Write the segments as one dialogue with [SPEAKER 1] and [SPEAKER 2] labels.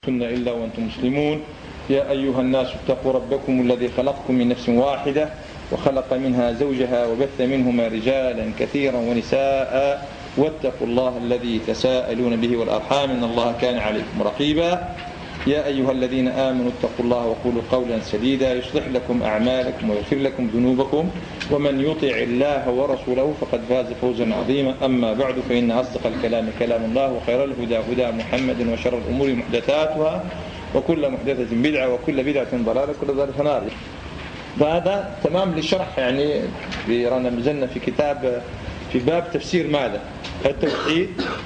[SPEAKER 1] إلا وأنتم مسلمون. يا أيها الناس اتقوا ربكم الذي خلقكم من نفس واحدة وخلق منها زوجها وبث منهما رجالا كثيرا ونساء واتقوا الله الذي تساءلون به والأرحام إن الله كان عليكم رقيبا. يا أيها الذين آمنوا اتقوا الله وقولوا قولا سديدا يصلح لكم أعمالكم ويغفر لكم ذنوبكم ومن يطع الله ورسوله فقد فاز فوزا عظيما. أما بعد فإن أصدق الكلام كلام الله وخير الهدى هدى محمد وشر الأمور محدثاتها وكل محدثة بدعة وكل بدعة ضلالة وكل ضلالة في النار. فهذا تمام للشرح، يعني رانا نزلنا في كتاب في باب تفسير ماذا؟ التوحيد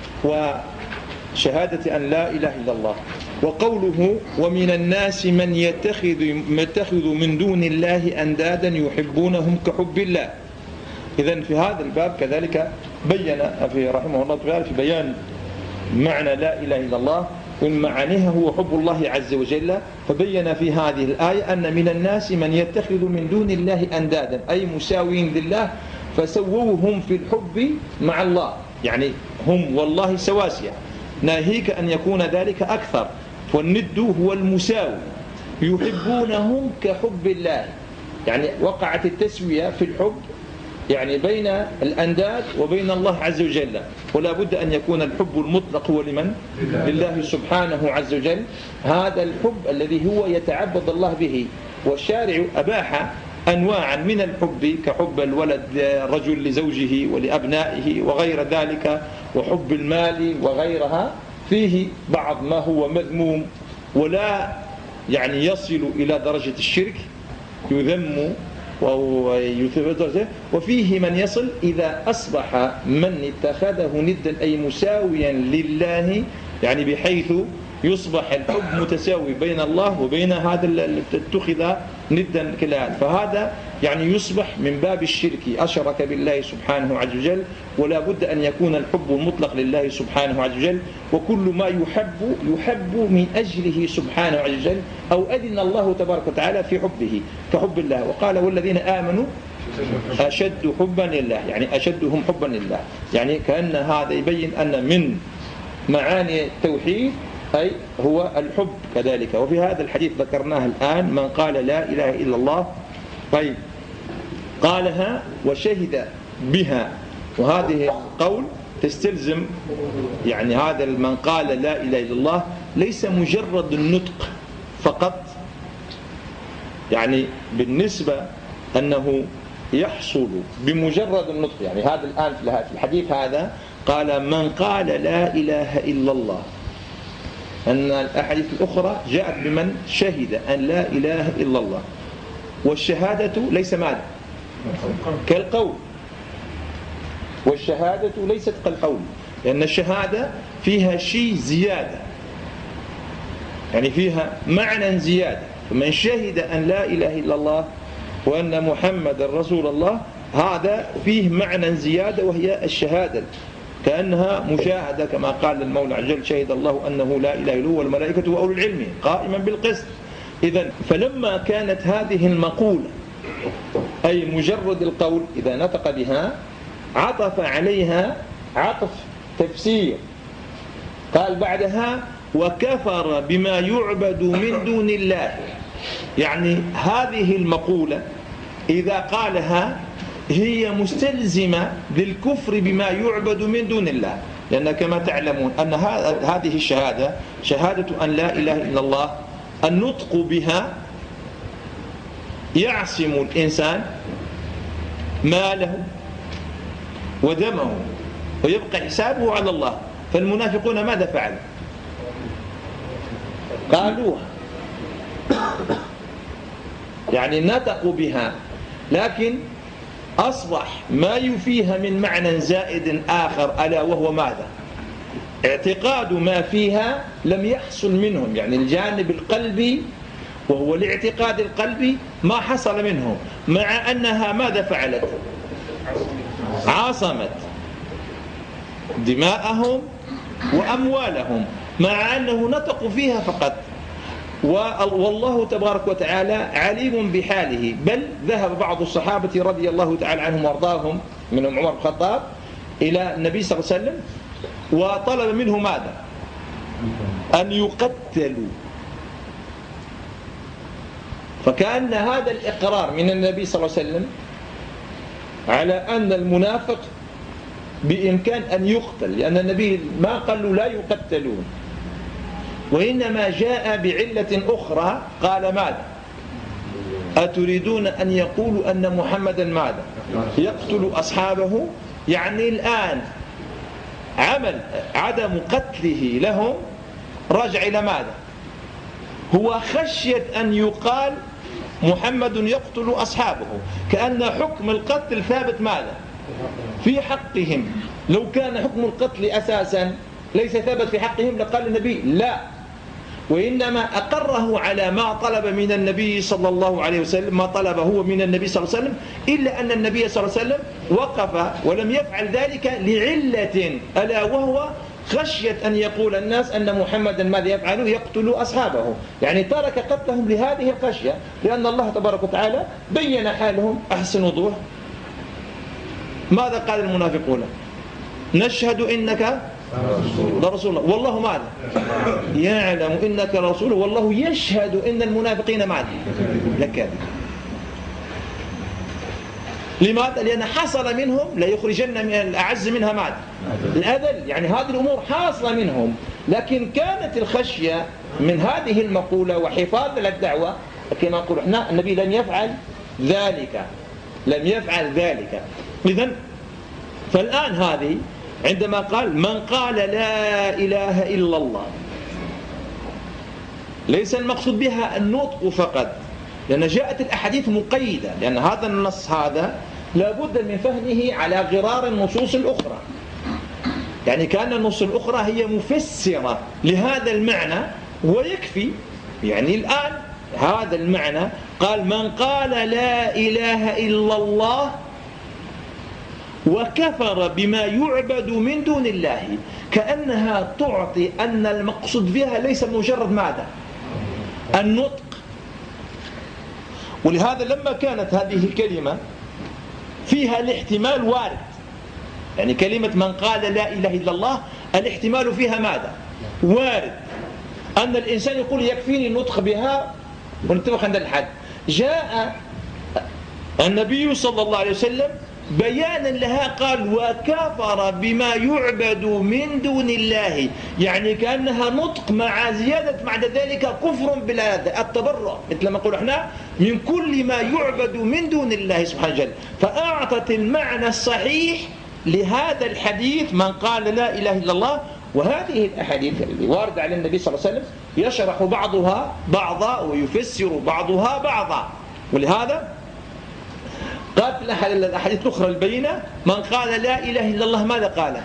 [SPEAKER 1] وشهادة أن لا إله إلا الله. وقوله ومن الناس من يتخذ من دون الله أندادا يحبونهم كحب الله. إذن في هذا الباب كذلك بين في رحمه الله تعالى في بيان معنى لا إله إلا الله ومن معانيها هو حب الله عز وجل. فبين في هذه الآية أن من الناس من يتخذ من دون الله أندادا أي مساوين لله فسووهم في الحب مع الله، يعني هم والله سواسية، ناهيك أن يكون ذلك أكثر. والند هو المساوي، يحبونهم كحب الله، يعني وقعت التسوية في الحب يعني بين الأنداد وبين الله عز وجل. ولا بد أن يكون الحب المطلق هو لمن؟ لله سبحانه عز وجل. هذا الحب الذي هو يتعبد الله به، والشارع أباح أنواعا من الحب كحب الولد رجل لزوجه ولأبنائه وغير ذلك، وحب المال وغيرها. فيه بعض ما هو مذموم ولا يعني يصل إلى درجة الشرك، يذم وفيه من يصل إذا أصبح من اتخذه ندا أي مساويا لله، يعني بحيث يصبح الحب متساوي بين الله وبين هذا اللي اتخذ ندا كلا. فهذا يعني يصبح من باب الشرك، أشرك بالله سبحانه عز وجل. ولا بد أن يكون الحب المطلق لله سبحانه عز وجل، وكل ما يحب من أجله سبحانه عز وجل أو أذن الله تبارك وتعالى في حبه كحب الله. وقال والذين آمنوا أشد حبا لله، يعني أشدهم حبا لله، يعني كأن هذا يبين أن من معاني التوحيد أي هو الحب كذلك. وفي هذا الحديث ذكرناه الآن من قال لا إله إلا الله، طيب قالها وشهد بها، وهذه القول تستلزم يعني هذا من قال لا إله إلا الله ليس مجرد النطق فقط، يعني بالنسبة أنه يحصل بمجرد النطق. يعني هذا الآن في الحديث هذا قال من قال لا إله إلا الله، أن الأحاديث الأخرى جاءت بمن شهد أن لا إله إلا الله. والشهادة ليس ماذا؟ كالقول، والشهادة ليست كالقول، لأن الشهادة فيها شيء زيادة، يعني فيها معنى زيادة. فمن شهد أن لا إله إلا الله وأن محمد رسول الله هذا فيه معنى زيادة وهي الشهادة، كأنها مشاهدة كما قال المولى عز وجل شهد الله أنه لا إله إلا هو والملائكة وأولو العلم قائما بالقسط. إذن فلما كانت هذه المقولة أي مجرد القول إذا نطق بها عطف عليها عطف تفسير، قال بعدها وكفر بما يعبد من دون الله. يعني هذه المقولة إذا قالها هي مستلزمة للكفر بما يعبد من دون الله، لأن كما تعلمون أن هذه الشهادة شهادة أن لا إله إلا الله النطق بها يعصم الإنسان ماله ودمه ويبقى حسابه على الله. فالمنافقون ماذا فعلوا؟ قالوها، يعني نطقوا بها، لكن أصبح ما يفيها من معنى زائد آخر، ألا وهو ماذا؟ اعتقاد ما فيها لم يحصل منهم، يعني الجانب القلبي وهو الاعتقاد القلبي ما حصل منهم، مع أنها ماذا فعلت؟ عاصمت دماءهم وأموالهم، مع أنه نطقوا فيها فقط. والله تبارك وتعالى عليم بحاله. بل ذهب بعض الصحابة رضي الله تعالى عنهم وارضاهم منهم عمر بن الخطاب إلى النبي صلى الله عليه وسلم وطلب منه ماذا؟ أن يقتلوا. فكأن هذا الإقرار من النبي صلى الله عليه وسلم على أن المنافق بإمكان أن يقتل، لأن النبي ما قال له لا يقتلون، وإنما جاء بعلة أخرى. قال ماذا؟ أتريدون أن يقولوا أن محمدا ماذا؟ يقتل أصحابه. يعني الآن عدم قتله لهم راجع إلى ماذا؟ هو خشية أن يقال محمد يقتل أصحابه، كأن حكم القتل ثابت ماذا؟ في حقهم. لو كان حكم القتل أساسا ليس ثابت في حقهم لقال النبي لا، وإنما أقره على ما طلب من النبي صلى الله عليه وسلم، ما طلب هو من النبي صلى الله عليه وسلم، إلا أن النبي صلى الله عليه وسلم وقف ولم يفعل ذلك لعلة، ألا وهو خشية أن يقول الناس أن محمدا ماذا يفعل؟ يقتل أصحابه. يعني ترك قتلهم لهذه الخشية، لأن الله تبارك وتعالى بين حالهم أحسن وضوح. ماذا قال المنافقون؟ نشهد إنك لرسول الله، والله ماذا؟ يعلم إنك رسول، والله يشهد إن المنافقين ماذا؟ لكاذب. لماذا؟ لأن حصل منهم لا يخرجن من الأعز منها ماذا؟ الأذل. يعني هذه الأمور حاصلة منهم، لكن كانت الخشية من هذه المقولة وحفاظ للدعوة كما نقول احنا النبي لم يفعل ذلك، لم يفعل ذلك. إذن فالآن هذه عندما قال من قال لا إله إلا الله، ليس المقصود بها النطق فقط، لأن جاءت الأحاديث مقيدة، لأن هذا النص هذا لابد من فهمه على غرار النصوص الأخرى. يعني كان النصوص الأخرى هي مفسرة لهذا المعنى ويكفي. يعني الآن هذا المعنى قال من قال لا إله إلا الله وكفر بما يعبد من دون الله، كأنها تعطي أن المقصود بها ليس مجرد ماذا؟ النطق. ولهذا لما كانت هذه الكلمة فيها الاحتمال وارد، يعني كلمة من قال لا إله إلا الله الاحتمال فيها ماذا؟ وارد. أن الإنسان يقول يكفيني النطق بها ونتفق عند الحد. جاء النبي صلى الله عليه وسلم بيانا لها قال وكفر بما يعبد من دون الله، يعني كأنها نطق مع زيادة بعد ذلك كفر بالتبرع، مثل ما نقول احنا من كل ما يعبد من دون الله سبحانه وتعالى. فأعطت المعنى الصحيح لهذا الحديث من قال لا إله إلا الله. وهذه الأحاديث اللي واردة على النبي صلى الله عليه وسلم يشرح بعضها بعضا ويفسر بعضها بعضا. ولهذا قال في الأحاديث الأخرى البينة من قال لا إله إلا الله ماذا قال؟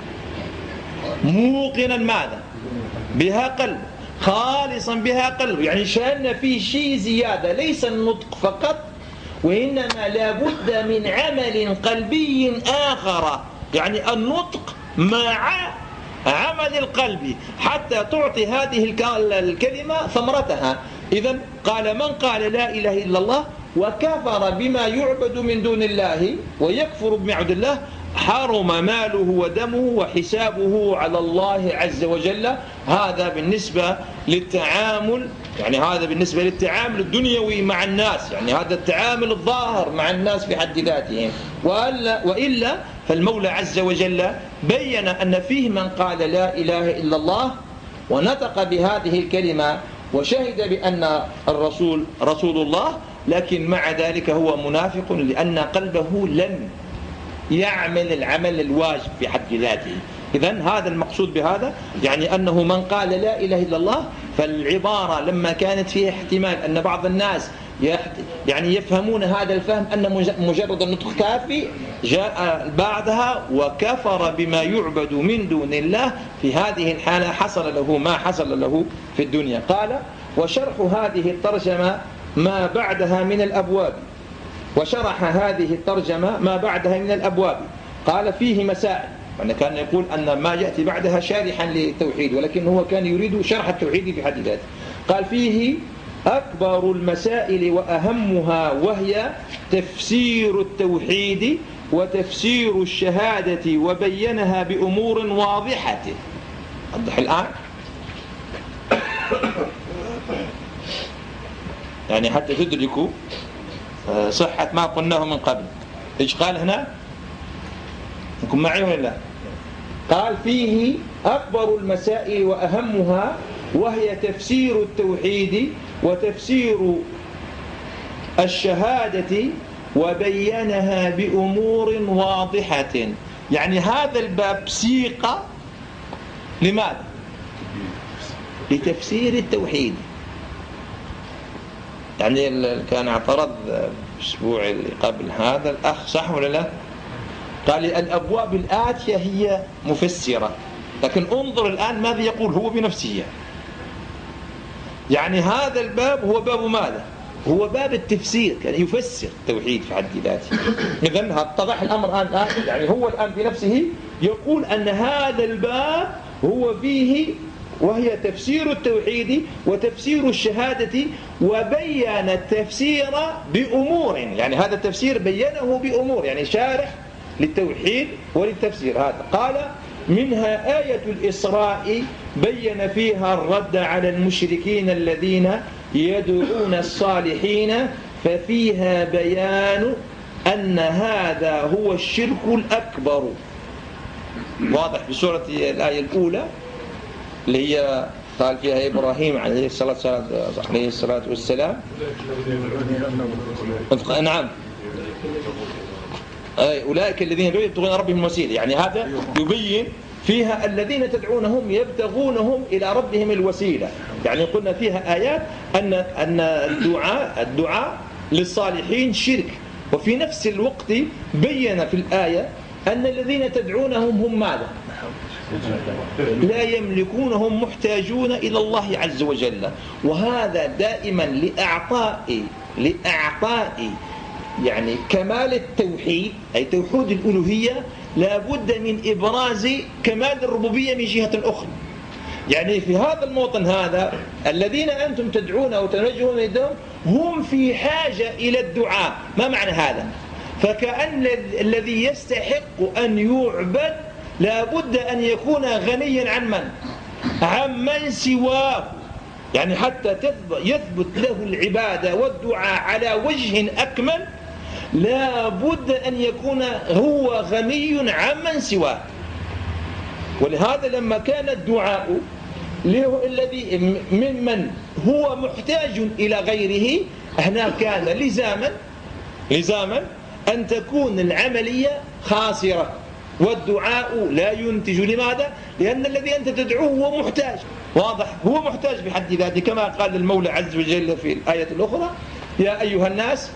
[SPEAKER 1] موقنا ماذا؟ بها قلب، خالصا بها قلب، يعني شأن في شيء زيادة، ليس النطق فقط، وإنما لابد من عمل قلبي آخر، يعني النطق مع عمل القلب حتى تعطي هذه الكلمة ثمرتها. إذن قال من قال لا إله إلا الله وكفر بما يعبد من دون الله ويكفر بما يعبد الله حرم ماله ودمه وحسابه على الله عز وجل. هذا بالنسبة للتعامل، يعني هذا بالنسبة للتعامل الدنيوي مع الناس، يعني هذا التعامل الظاهر مع الناس في حد ذاتهم. وإلا فالمولى عز وجل بين أن فيه من قال لا إله إلا الله ونطق بهذه الكلمة وشهد بأن الرسول رسول الله، لكن مع ذلك هو منافق لأن قلبه لم يعمل العمل الواجب في حد ذاته. إذن هذا المقصود بهذا، يعني أنه من قال لا إله إلا الله، فالعبارة لما كانت فيها احتمال أن بعض الناس يعني يفهمون هذا الفهم أن مجرد النطق كافي، جاء بعدها وكفر بما يعبد من دون الله. في هذه الحالة حصل له ما حصل له في الدنيا. قال وشرح هذه الترجمة ما بعدها من الأبواب، وشرح هذه الترجمة ما بعدها من الأبواب. قال فيه مسائل، يعني كان يقول أن ما يأتي بعدها شارحا للتوحيد، ولكن هو كان يريد شرح التوحيد في حد ذاته. قال فيه أكبر المسائل وأهمها، وهي تفسير التوحيد وتفسير الشهادة، وبينها بأمور واضحة. أضح الآن يعني حتى تدركوا صحة ما قلناه من قبل. إيش قال هنا؟ أنكم معي ولا لا؟ قال فيه أكبر المسائل وأهمها، وهي تفسير التوحيد وتفسير الشهادة، وبينها بأمور واضحة. يعني هذا الباب سيق لماذا؟ لتفسير التوحيد. يعني كان اعترض الأسبوع اللي قبل هذا الأخ، صح ولا لا؟ قال لي الأبواب الآتية هي مفسرة، لكن انظر الآن ماذا يقول هو بنفسه. يعني هذا الباب هو باب ماذا؟ هو باب التفسير، يعني يفسر التوحيد في حد ذاته. إذن اتضح الأمر الآن. يعني هو الآن بنفسه يقول أن هذا الباب هو فيه وهي تفسير التوحيد وتفسير الشهادة، وبين التفسير بأمور. يعني هذا التفسير بينه بأمور، يعني شارح للتوحيد وللتفسير. هذا قال منها آية الإسراء بين فيها الرد على المشركين الذين يدعون الصالحين، ففيها بيان أن هذا هو الشرك الأكبر. واضح في سورة الآية الأولى اللي هي قال فيها إبراهيم عليه الصلاة والسلام. نعم، أولئك الذين يبتغون ربهم الوسيلة. يعني هذا يبين فيها الذين تدعونهم يبتغونهم إلى ربهم الوسيلة. يعني قلنا فيها آيات أن الدعاء للصالحين شرك، وفي نفس الوقت بين في الآية أن الذين تدعونهم هم ماذا؟ لا يملكونهم، محتاجون إلى الله عز وجل. وهذا دائما لإعطاء يعني كمال التوحيد، أي توحيد الألوهية، لا بد من إبراز كمال الربوبية من جهة أخرى. يعني في هذا الموطن هذا الذين أنتم تدعون وتنجون يدهم هم في حاجة إلى الدعاء. ما معنى هذا؟ فكأن الذي يستحق أن يعبد لا بد أن يكون غنيا عن من سواه. يعني حتى يثبت له العبادة والدعاء على وجه أكمل لا بد أن يكون هو غني عمن سواه. ولهذا لما كان الدعاء الذي ممن هو محتاج إلى غيره، هنا كان لزاما أن تكون العملية خاسرة، والدعاء لا ينتج. لماذا؟ لأن الذي أنت تدعوه هو محتاج. واضح؟ هو محتاج بحد ذاته، كما قال المولى عز وجل في الآية الأخرى: يا أيها الناس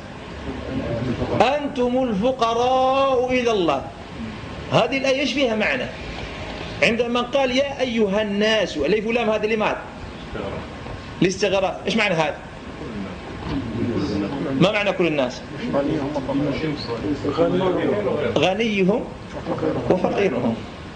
[SPEAKER 1] أنتم الفقراء إلى الله. هذه الآية إيش فيها معنى؟ عندما قال يا أيها الناس ألف لام، هذا لماذا؟ الاستغراق. إيش معنى هذا؟ ما معنى كل الناس؟ غنيهم وفقيرهم.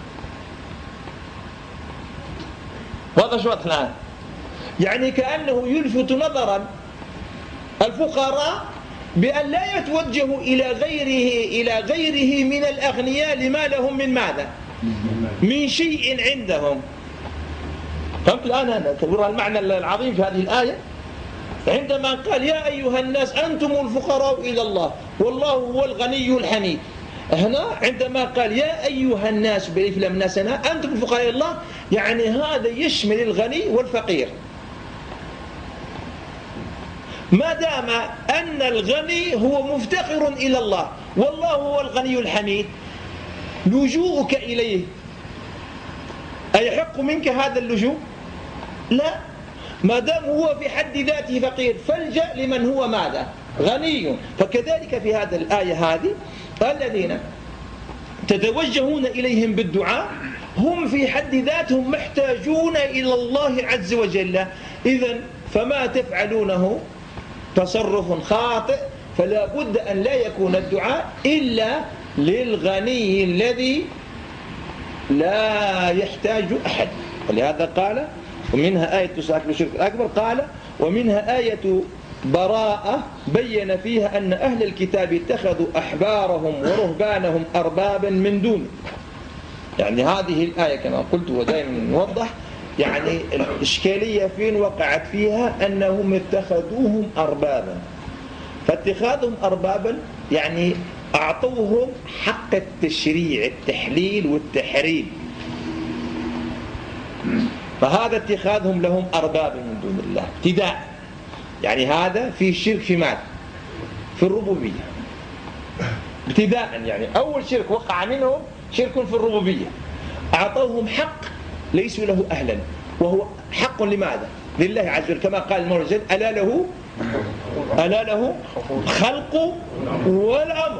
[SPEAKER 1] واضح شو واضح الآن؟ يعني كأنه يلفت نظرا الفقراء بأن لا يتوجهوا إلى غيره من الأغنياء لما لهم من ماذا؟ من شيء عندهم. فهمت الآن هذا المعنى العظيم في هذه الآية؟ عندما قال يا أيها الناس أنتم الفقراء إلى الله والله هو الغني الحميد، هنا عندما قال يا أيها الناس بألف لام الناس هنا أنتم الفقراء إلى الله، يعني هذا يشمل الغني والفقير. ما دام أن الغني هو مفتقر إلى الله والله هو الغني الحميد، لجوءك إليه أيحق منك هذا اللجوء؟ لا، ما دام هو في حد ذاته فقير فالجأ لمن هو ماذا؟ غني. فكذلك في هذا الآية هذه الذين تتوجهون إليهم بالدعاء هم في حد ذاتهم محتاجون إلى الله عز وجل. إذن فما تفعلونه تصرف خاطئ، فلا بد أن لا يكون الدعاء إلا للغني الذي لا يحتاج أحد. ولهذا قال ومنها آية تسعة بالشرك الأكبر، قال ومنها آية براءة بين فيها أن أهل الكتاب اتخذوا أحبارهم ورهبانهم أربابا من دونه. يعني هذه الآية كما قلت ودائما نوضح يعني الإشكالية فين وقعت فيها؟ أنهم اتخذوهم أربابا، فاتخاذهم أربابا يعني أعطوهم حق التشريع، التحليل والتحريم، فهذا اتخاذهم لهم أربابا من دون الله ابتداء. يعني هذا في شرك في ماذا؟ في الربوبية ابتداء. يعني أول شرك وقع منهم شرك في الربوبية، أعطوهم حق ليسوا له أهلا، وهو حق لماذا؟ لله عز وجل، كما قال المولى جل: ألا له خلق والأمر.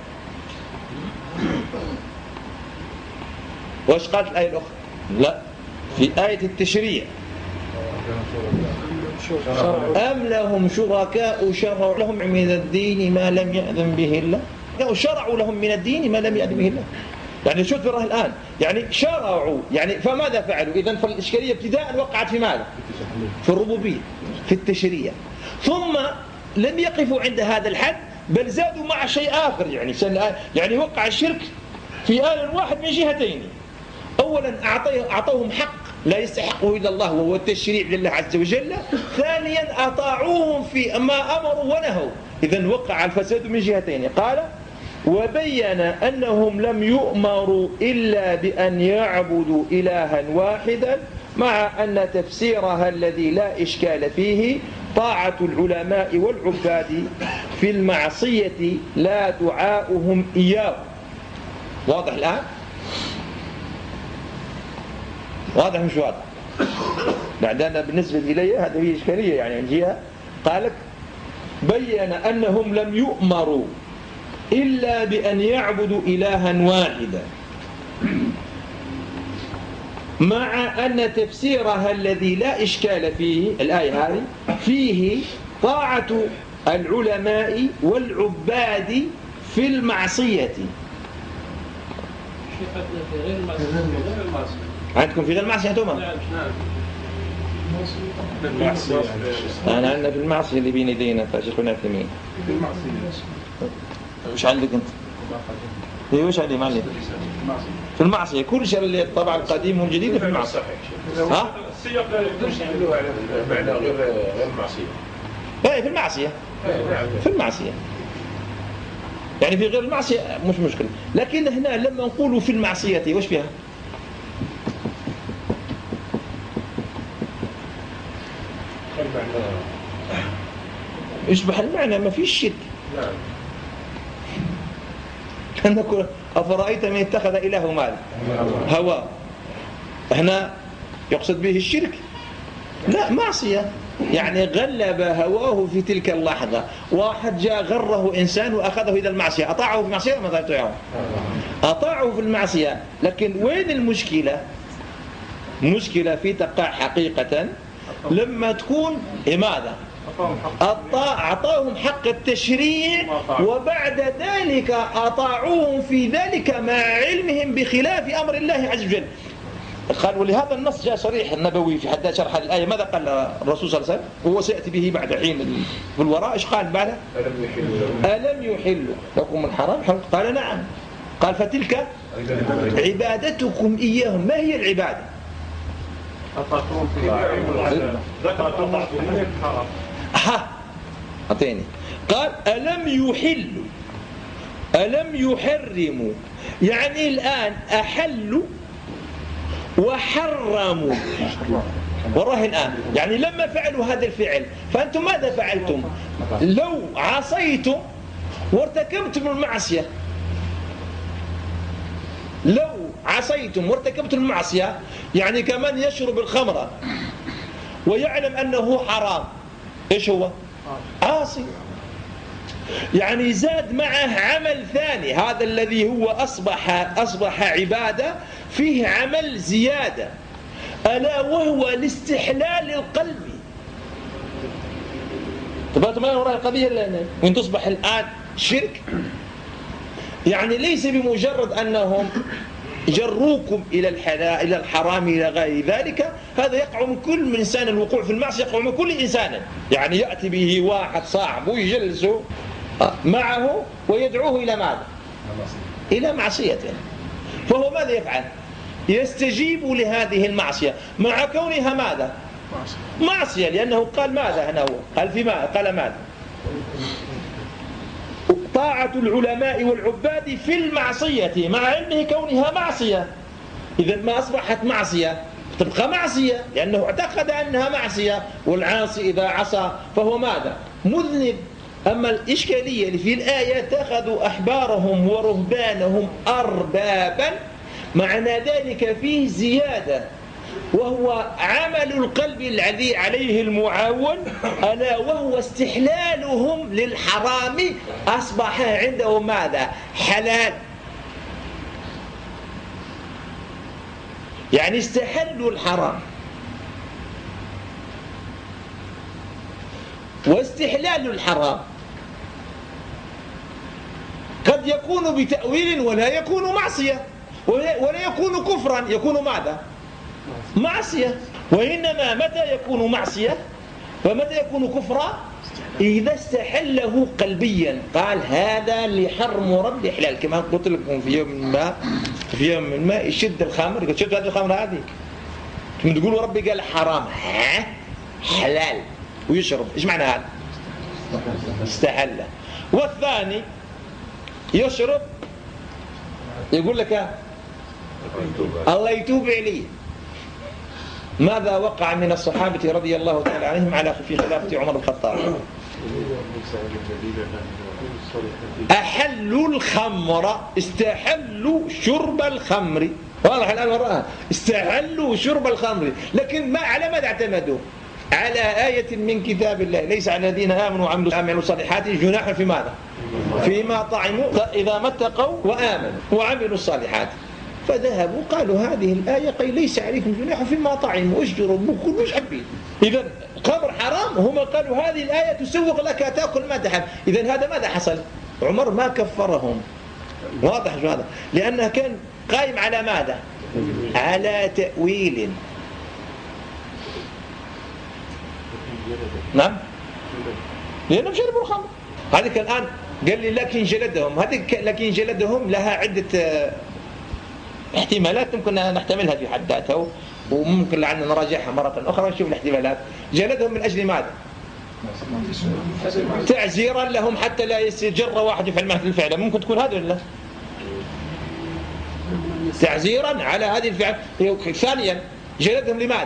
[SPEAKER 1] وإيش قالت الآية الأخرى؟ لا، في آية التشريع: أم لهم شركاء شرعوا لهم من الدين ما لم يأذن به الله. شرعوا لهم من الدين ما لم يأذن به الله. يعني شو تراه الآن؟ يعني شرعوا، يعني فماذا فعلوا؟ إذن فالإشكالية ابتداء وقعت في ماذا؟ في الربوبية، في التشريع. ثم لم يقفوا عند هذا الحد، بل زادوا مع شيء آخر. يعني وقع الشرك في آن واحد من جهتين: أولا أعطوهم حق لا يستحقه إلا الله وهو التشريع لله عز وجل، ثانيا أطاعوهم في ما أمروا ونهوا. إذن وقع الفساد من جهتين. قال: وبين أنهم لم يؤمروا إلا بأن يعبدوا إلها واحدا، مع أن تفسيرها الذي لا إشكال فيه طاعة العلماء والعباد في المعصية لا دعاؤهم إياه. واضح الآن؟ واضح مش واضح؟ لأننا بالنسبة إلي هذه هي إشكالية. يعني من جهة قالك بين أنهم لم يؤمروا إلا بأن يعبدوا إلها واحدا، مع أن تفسيرها الذي لا إشكال فيه، الآية هذه فيه طاعة العلماء والعباد في المعصية. عندكم في غير المعصية أنتم؟ أنا عندنا في المعصية اللي بين يدينا فشيخنا ثمين. وش عندك أنت؟ إيه وش عندي معلم؟ في المعصية كل شيء اللي الطبع القديم والجديد في المعصية. ها؟
[SPEAKER 2] السياق لا يقدرش يعملوه على معنى غير المعصية.
[SPEAKER 1] إيه في المعصية. في المعصية. يعني في غير المعصية مش مشكلة، لكن هنا لما نقولوا في المعصية وش فيها؟ يشبه المعنى، ما فيش شرك. نقول: أفرأيت من اتخذ إله مال هوى. هنا يقصد به الشرك؟ لا، معصية. يعني غلب هواه في تلك اللحظة. واحد جاء غره إنسان وأخذه إلى المعصية، أطاعه في المعصية ما أطاعه؟ أطاعه في المعصية. لكن وين المشكلة؟ مشكلة في تقع حقيقة لما تكون ماذا؟ أعطاهم حق التشريع، وبعد ذلك أطاعوهم في ذلك مع علمهم بخلاف أمر الله عز وجل. قال: ولهذا النص جاء صريح النبوي في حد شرح الآية. ماذا قال الرسول صلى الله عليه وسلم؟ وهو سيأتي به بعد حين في الوراء. إيش قال بعده؟ ألم يحلوا لكم الحرام؟ قال: نعم. قال: فتلك عبادتكم إياهم. ما هي العبادة؟ أعطيني. قال: ألم يحلوا، ألم يحرموا. يعني الآن أحلوا وحرموا. والله الآن يعني لما فعلوا هذا الفعل فأنتم ماذا فعلتم؟ لو عصيتم وارتكبتم المعصية، لو عصيتم وارتكبتم المعصية، يعني كمان يشرب الخمر ويعلم أنه حرام، إيش هو؟ عاصي. يعني زاد معه عمل ثاني، هذا الذي هو أصبح عبادة، فيه عمل زيادة، ألا وهو الاستحلال القلبي. تبقى ما وراء القضية وين تصبح الآن شرك. يعني ليس بمجرد أنهم جروكم إلى الحرام إلى غير ذلك، هذا يقع من كل إنسان. الوقوع في المعصية يقع من كل إنسان. يعني يأتي به واحد صاحبه يجلسه معه ويدعوه إلى ماذا؟ إلى معصيته. فهو ماذا يفعل؟ يستجيب لهذه المعصية مع كونها ماذا؟ معصية، لأنه قال ماذا هنا هو؟ قال في ماذا؟ قال ماذا؟ طاعة العلماء والعباد في المعصية مع علمه كونها معصية. إذا ما أصبحت معصية تبقى معصية، لأنه اعتقد أنها معصية، والعاصي إذا عصى فهو ماذا؟ مذنب. أما الإشكالية اللي في الآية اتخذوا أحبارهم ورهبانهم أربابا، معنى ذلك فيه زيادة، وهو عمل القلب الذي عليه المعاون، ألا وهو استحلالهم للحرام، أصبح عندهم ماذا؟ حلال. يعني استحلوا الحرام. واستحلال الحرام قد يكون بتأويل ولا يكون معصية، ولا يكون كفرا، يكون ماذا؟ معصية. وإنما متى يكون معصية ومتى يكون كفرا؟ إذا استحله قلبيا، قال هذا لحرم رب حلال. كما قلت لكم في يوم ما يشد الخمر، يقول شد هذه الخمر هذه، ثم تقولوا ربي قال حرام، حلال ويشرب. إيش معنى هذا؟ استحله. والثاني يشرب يقول لك الله يتوب عليه. ماذا وقع من الصحابة رضي الله تعالى عنهم على في خلافة عمر بن الخطاب؟ أحلوا الخمر، استحلوا شرب الخمر. واضح الآن وراءها، استحلوا شرب الخمر، لكن ما على ماذا اعتمدوا؟ على آية من كتاب الله: ليس على الذين آمنوا وعملوا الصالحات جناح في ماذا؟ فيما طعموا إذا ما اتقوا وآمنوا وعملوا الصالحات. فذهبوا قالوا هذه الآية قيل ليس عليكم جناح فيما طعموا اشجروا كلوا مش حبين. إذا خمر حرام، هم قالوا هذه الآية تسوق لك تأكل ما تحب. إذا هذا ماذا حصل؟ عمر ما كفرهم. واضح هذا؟ لأنه كان قائم على ماذا؟ على تأويل. نعم، لأنهم شربوا الخمر. هذه الآن قال لي لكن جلدهم، هذه لكن جلدهم لها عدة احتمالات ممكن نحتملها في حد ذاتها، وممكن لعلنا نراجعها مرة أخرى ونشوف الاحتمالات. جلدهم من أجل ماذا؟ تعزيرا لهم حتى لا يسجر واحد يفعل مثل الفعل. ممكن تكون هذا ولا تعزيرا على هذه الفعل. ثانيا جلدهم لماذا؟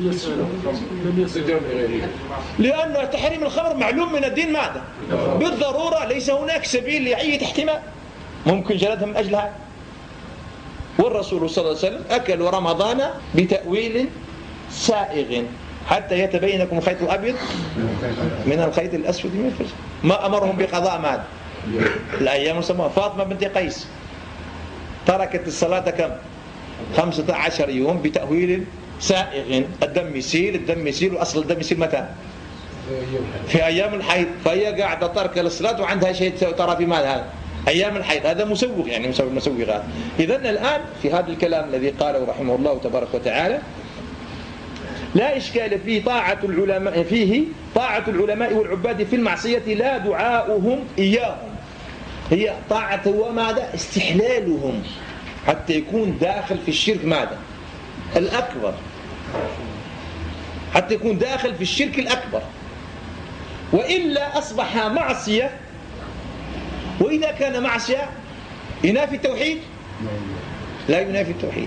[SPEAKER 1] لأن تحريم الخمر معلوم من الدين ماذا؟ بالضرورة، ليس هناك سبيل لأي احتمال. ممكن جلدهم من أجل هذا. والرسول صلى الله عليه وسلم أكل رمضان بتأويل سائغ حتى يتبين لكم الخيط الأبيض من الخيط الأسود من الفجر. ما أمرهم بقضاء ماذا؟ الأيام المسمى. فاطمة بنت قيس تركت الصلاة كم؟ 15 يوم بتأويل سائغ. الدم يسيل، وأصل الدم يسيل متى؟ في أيام الحيض. فهي قاعدة ترك الصلاة وعندها شيء ترى في ماذا؟ هذا أيام الحيض. هذا مسوغ، يعني مسوغات. إذن الآن في هذا الكلام الذي قاله رحمه الله تبارك وتعالى لا إشكال فيه طاعة العلماء والعباد في المعصية لا دعاؤهم إياهم. هي طاعة وماذا؟ استحلالهم حتى يكون داخل في الشرك ماذا؟ الأكبر، حتى يكون داخل في الشرك الأكبر، وإلا أصبح معصية. وإذا كان معصية ينافي التوحيد؟ لا ينافي التوحيد،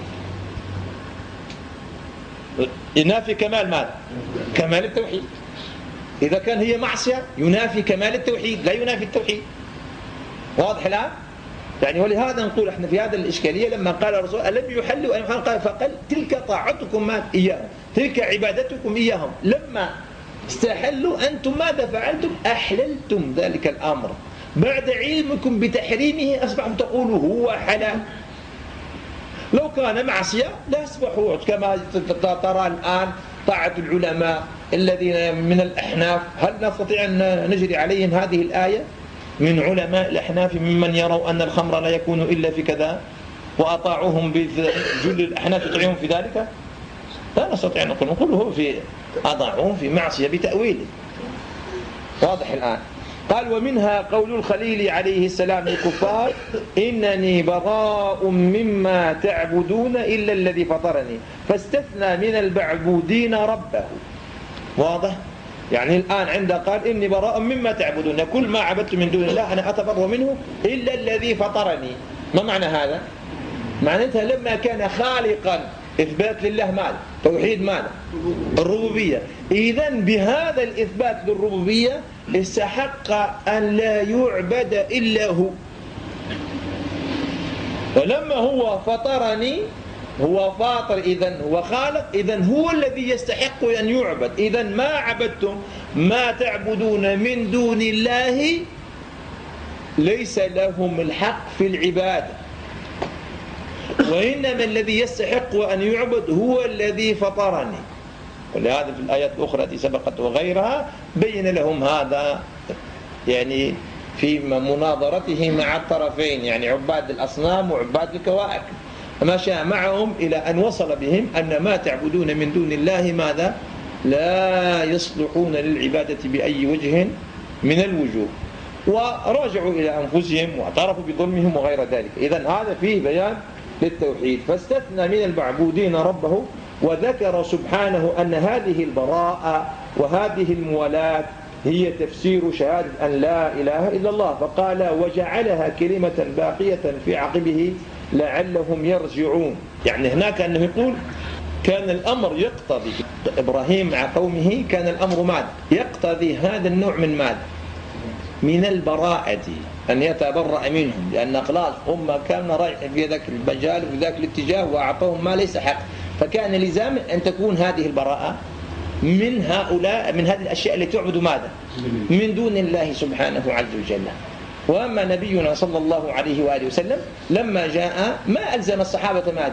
[SPEAKER 1] ينافي كمال ماذا؟ كمال التوحيد. إذا كان هي معصية ينافي كمال التوحيد، لا ينافي التوحيد. واضح الآن؟ يعني ولهذا نقول احنا في هذا الإشكالية لما قال الرسول ألم يحلوا أن يحلوا، قال فقال تلك طاعتكم ما إياهم، تلك عبادتكم إياهم. لما استحلوا أنتم ماذا فعلتم؟ أحللتم ذلك الأمر بعد علمكم بتحريمه، أصبحتم تقولوا هو حلال. لو كان معصية لا أصبحوا كما ترى الآن طاعة العلماء الذين من الأحناف. هل نستطيع أن نجري عليهم هذه الآية من علماء الأحناف ممن يروا أن الخمر لا يكون إلا في كذا وأطاعوهم بجل الأحناف يطيعون في ذلك؟ لا نستطيع أن نقول هو في أضاعوهم في معصية بتأويله. واضح الآن؟ قال ومنها قول الخليل عليه السلام للكفار إنني براء مما تعبدون إلا الذي فطرني، فاستثنى من المعبودين ربه. واضح؟ يعني الآن عنده قال إني براء مما تعبدون، كل ما عبدت من دون الله أنا أتبرأ منه إلا الذي فطرني. ما معنى هذا؟ معناتها لما كان خالقا إثبات لله ماذا؟ توحيد ماذا؟ الربوبية. إذن بهذا الإثبات للربوبية استحق أن لا يعبد إلا هو. ولما هو فطرني، هو فاطر إذن هو خالق، إذن هو الذي يستحق أن يعبد. إذن ما عبدتم ما تعبدون من دون الله ليس لهم الحق في العبادة، وإنما الذي يستحق أن يعبد هو الذي فطرني. ولهذا في الآيات الأخرى التي سبقت وغيرها بين لهم هذا، يعني في مناظرته مع الطرفين، يعني عباد الأصنام وعباد الكواكب، مشى معهم إلى أن وصل بهم أن ما تعبدون من دون الله ماذا؟ لا يصلحون للعبادة بأي وجه من الوجوه، وراجعوا إلى أنفسهم واعترفوا بظلمهم وغير ذلك. إذن هذا فيه بيان للتوحيد. فاستثنى من المعبودين ربه، وذكر سبحانه أن هذه البراءة وهذه المولاة هي تفسير شهادة أن لا إله إلا الله، فقال وجعلها كلمة باقية في عقبه لعلهم يرجعون. يعني هناك أنه يقول كان الأمر يقتضي إبراهيم مع قومه، كان الأمر ماذا؟ يقتضي هذا النوع من ماذا؟ من البراءة، أن يتبرأ منهم، لأن خلاص هم كانوا رايحين في ذاك المجال وفي ذاك الاتجاه وأعطوهم ما ليس حق، فكان لزاما أن تكون هذه البراءة من هؤلاء، من هذه الأشياء التي تعبد ماذا؟ من دون الله سبحانه عز وجل. وأما نبينا صلى الله عليه وآله وسلم لما جاء ما ألزم الصحابة ماذا؟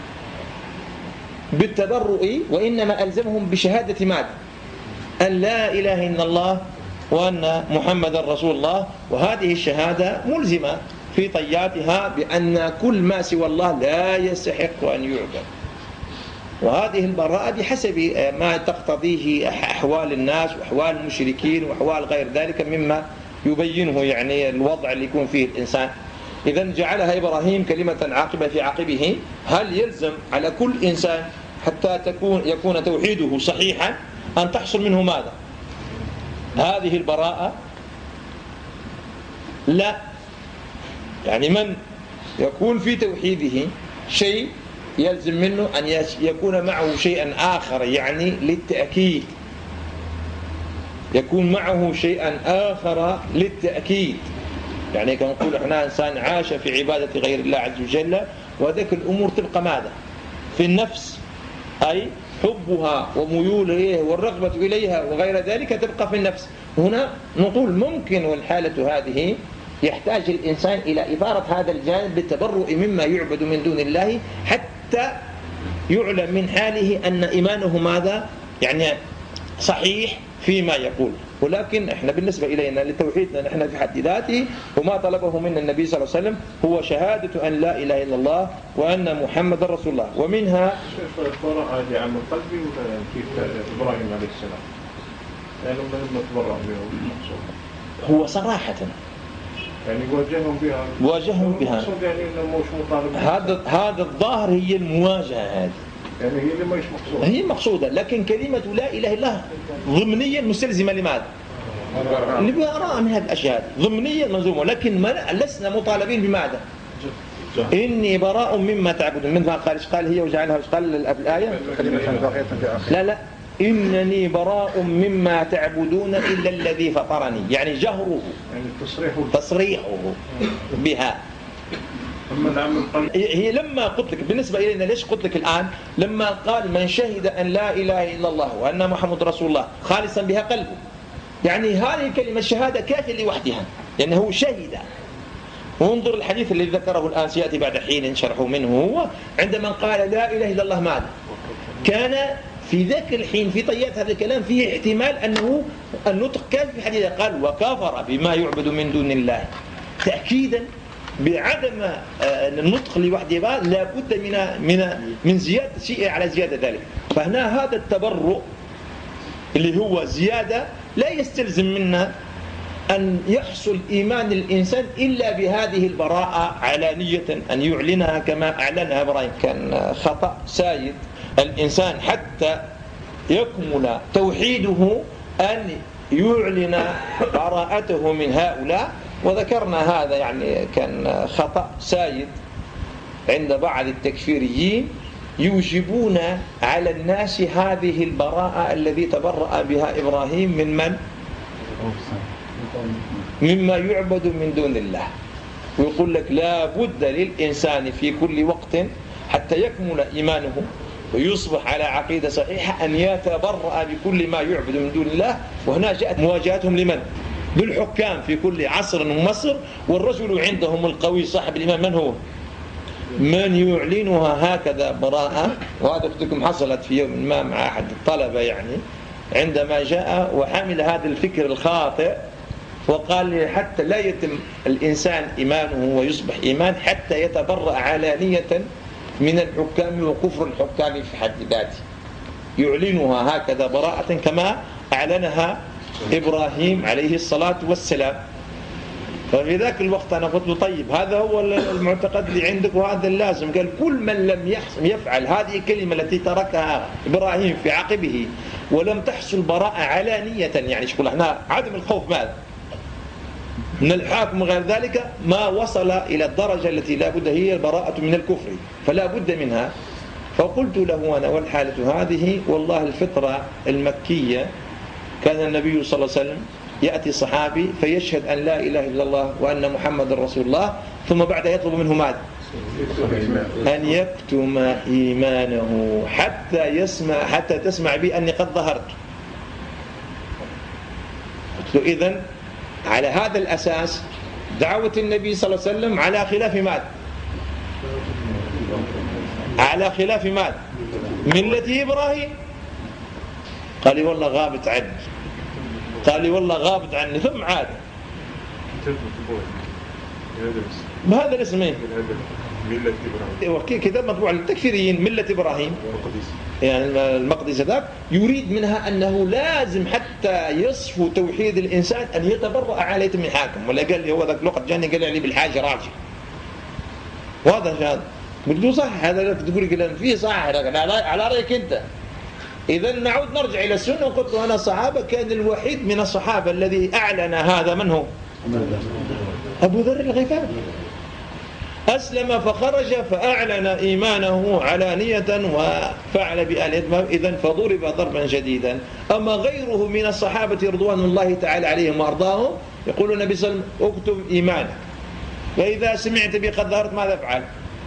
[SPEAKER 1] بالتبرؤ، وإنما ألزمهم بشهادة ماذا؟ أن لا إله إلا الله وأن محمد رسول الله. وهذه الشهادة ملزمة في طياتها بأن كل ما سوى الله لا يستحق أن يعبد. وهذه البراءة بحسب ما تقتضيه أحوال الناس وأحوال المشركين وأحوال غير ذلك مما يبينه يعني الوضع اللي يكون فيه الإنسان. إذن جعلها إبراهيم كلمة عاقبة في عقبه. هل يلزم على كل إنسان حتى يكون توحيده صحيحا أن تحصل منه ماذا؟ هذه البراءة؟ لا. يعني من يكون في توحيده شيء يلزم منه أن يكون معه شيئا آخر، يعني للتأكيد، يكون معه شيئا آخر للتأكيد. يعني كان نقول احنا إنسان عاش في عبادة غير الله عز وجل، وذلك الأمور تبقى ماذا؟ في النفس، أي حبها وميول إليها والرغبة إليها وغير ذلك تبقى في النفس. هنا نقول ممكن والحالة هذه يحتاج الإنسان إلى إثارة هذا الجانب بالتبرؤ مما يعبد من دون الله، حتى يعلم من حاله أن إيمانه ماذا؟ يعني صحيح فيما يقول. ولكن احنا بالنسبة إلينا لتوحيدنا نحن في حد ذاته، وما طلبه منا النبي صلى الله عليه وسلم هو شهادة أن لا إله إلا الله وأن محمد رسول الله. ومنها
[SPEAKER 2] البراءة هذه عن القلب كيف إبراهيم عليه السلام، يعني لما تبرأ بها
[SPEAKER 1] هو صراحة
[SPEAKER 2] يعني واجههم بها يعني مش مطالب.
[SPEAKER 1] هذا الظاهر هي المواجهة هذه،
[SPEAKER 2] يعني هي اللي مش مقصودة،
[SPEAKER 1] هي مقصودة. لكن كلمة لا إله إلا الله ضمنيا مستلزمة لماذا؟ لبراءة من هذه الأشياء ضمنيا ملزومة، لكن لسنا مطالبين بماذا؟ إني براء مما تعبدون. من ما قال هي وجعلها قال الآية لا إنني براء مما تعبدون إلا الذي فطرني، يعني جهره،
[SPEAKER 2] يعني
[SPEAKER 1] تصريحه بها. هي لما قلت لك بالنسبة إلينا ليش قلت لك الآن لما قال من شهد أن لا إله إلا الله وأن محمد رسول الله خالصا بها قلبه، يعني هذه الكلمة الشهادة كافية لوحدها لأنه شهد. وانظر الحديث الذي ذكره الآن سيأتي بعد حين شرحه منه، هو عندما قال لا إله إلا الله ماذا؟ كان في ذاك الحين في طيات هذا الكلام فيه احتمال أنه النطق كافي في حديثه، قال وكفر بما يعبد من دون الله، تأكيدا بعدم النطق لوحده لا بد من زيادة شيء على زيادة ذلك. فهنا هذا التبرؤ اللي هو زيادة لا يستلزم منا أن يحصل إيمان الإنسان إلا بهذه البراءة علانية، أن يعلنها كما أعلنها إبراهيم. كان خطأ سائد الإنسان حتى يكمل توحيده أن يعلن براءته من هؤلاء، وذكرنا هذا يعني كان خطأ سائد عند بعض التكفيريين يوجبون على الناس هذه البراءة الذي تبرأ بها إبراهيم من مما يعبد من دون الله، ويقول لك لا بد للإنسان في كل وقت حتى يكمل إيمانه ويصبح على عقيدة صحيحة أن يتبرأ بكل ما يعبد من دون الله. وهنا جاءت مواجهتهم لمن؟ بالحكام في كل عصر ومصر، والرجل عندهم القوي صاحب الإيمان من هو؟ من يعلنها هكذا براءة. وهذا أختكم حصلت في يوم ما مع أحد الطلبة يعني عندما جاء وحمل هذا الفكر الخاطئ وقال حتى لا يتم الإنسان إيمانه ويصبح إيمان حتى يتبرأ علانية من الحكام وكفر الحكام في حد ذاته، يعلنها هكذا براءة كما أعلنها إبراهيم عليه الصلاة والسلام. ففي ذاك الوقت أنا قلت له طيب هذا هو المعتقد اللي عندك وهذا اللازم. قال كل من لم يفعل هذه الكلمة التي تركها إبراهيم في عقبه ولم تحصل براءة علانية، يعني شكل احنا عدم الخوف ماذا من الحاكم وغير ذلك، ما وصل إلى الدرجة التي لا بد هي البراءة من الكفر، فلا بد منها. فقلت له أنا والحالة هذه والله الفطرة المكية كان النبي صلى الله عليه وسلم يأتي صحابي فيشهد أن لا إله إلا الله وأن محمد رسول الله، ثم بعد يطلب منه ماذا؟ أن يكتم إيمانه حتى تسمع بي أني قد ظهرت. قلت له إذن على هذا الأساس دعوة النبي صلى الله عليه وسلم على خلاف ماذا؟ على خلاف ماذا؟ ملة إبراهيم. قال لي والله غابت عني، قال لي والله غابت عني، ثم عاد بهذا الاسم ايه؟ ملة إبراهيم. كذا مطبوع للتكفيريين ملة إبراهيم يعني المقدسي ذاك يريد منها أنه لازم حتى يصفو توحيد الإنسان أن يتبرأ عليه من حاكم. ولا قال لي هو ذاك الوقت جاني قال لي بالحاجة راجع واضح هذا. قلت له صح هذا تقول كلام فيه صح على رأيك أنت. إذا نعود نرجع إلى السنة. وقلت له أنا صحابة كان الوحيد من الصحابة الذي أعلن هذا من هو؟ أبو ذر الغفاري. أسلم فخرج فأعلن إيمانه علانية وفعل بآلهتهم، إذن فضرب ضربا شديدا. أما غيره من الصحابة رضوان الله تعالى عليهم وأرضاهم يقول النبي صلى الله عليه وسلم اكتب إيمانك، فإذا سمعت بي قد ظهرت ماذا أفعل؟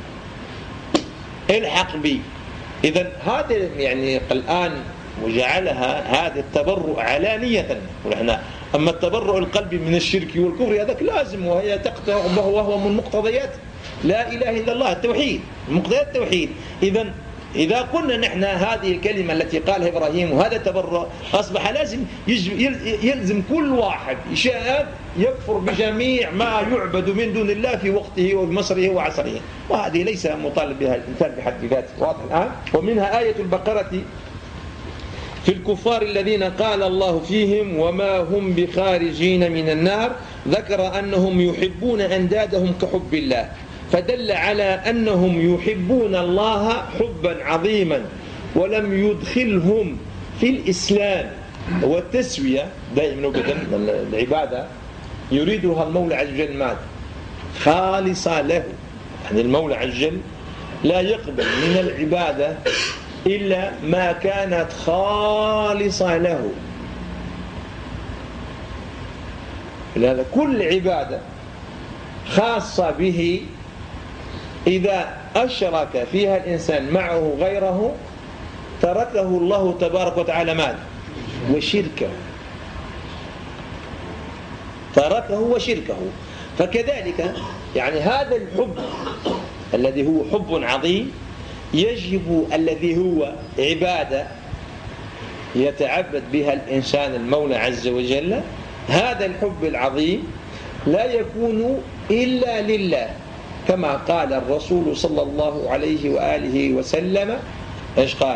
[SPEAKER 1] الحق بي. إذن هذا يعني الآن وجعلها هذا التبرؤ علانية. ونحن أما التبرؤ القلبي من الشرك والكفر هذاك لازم، وهي تقطع وهو من مقتضيات لا إله إلا الله التوحيد، مقتضيات التوحيد. إذا قلنا نحن هذه الكلمة التي قالها إبراهيم وهذا التبرؤ أصبح لازم يلزم كل واحد شاء يكفر بجميع ما يعبد من دون الله في وقته وفي مصره وعصره، وهذه ليس مطالب بها الإنسان بحد ذاته. واضح الآن. ومنها آية البقرة في الكفار الذين قال الله فيهم وما هم بخارجين من النار، ذكر أنهم يحبون أندادهم كحب الله، فدل على أنهم يحبون الله حبا عظيما ولم يدخلهم في الإسلام والتسوية. دائما وابدا العبادة يريدها المولى عز وجل ماذا؟ خالصة له. يعني المولى عز وجل لا يقبل من العبادة إلا ما كانت خالصة له. لهذا كل عبادة خاصة به إذا أشرك فيها الإنسان معه غيره تركه الله تبارك وتعالى ماذا؟ وشركه. تركه وشركه. فكذلك يعني هذا الحب الذي هو حب عظيم يجب الذي هو عبادة يتعبد بها الإنسان المولى عز وجل، هذا الحب العظيم لا يكون إلا لله، كما قال الرسول صلى الله عليه وآله وسلم. إيش قال؟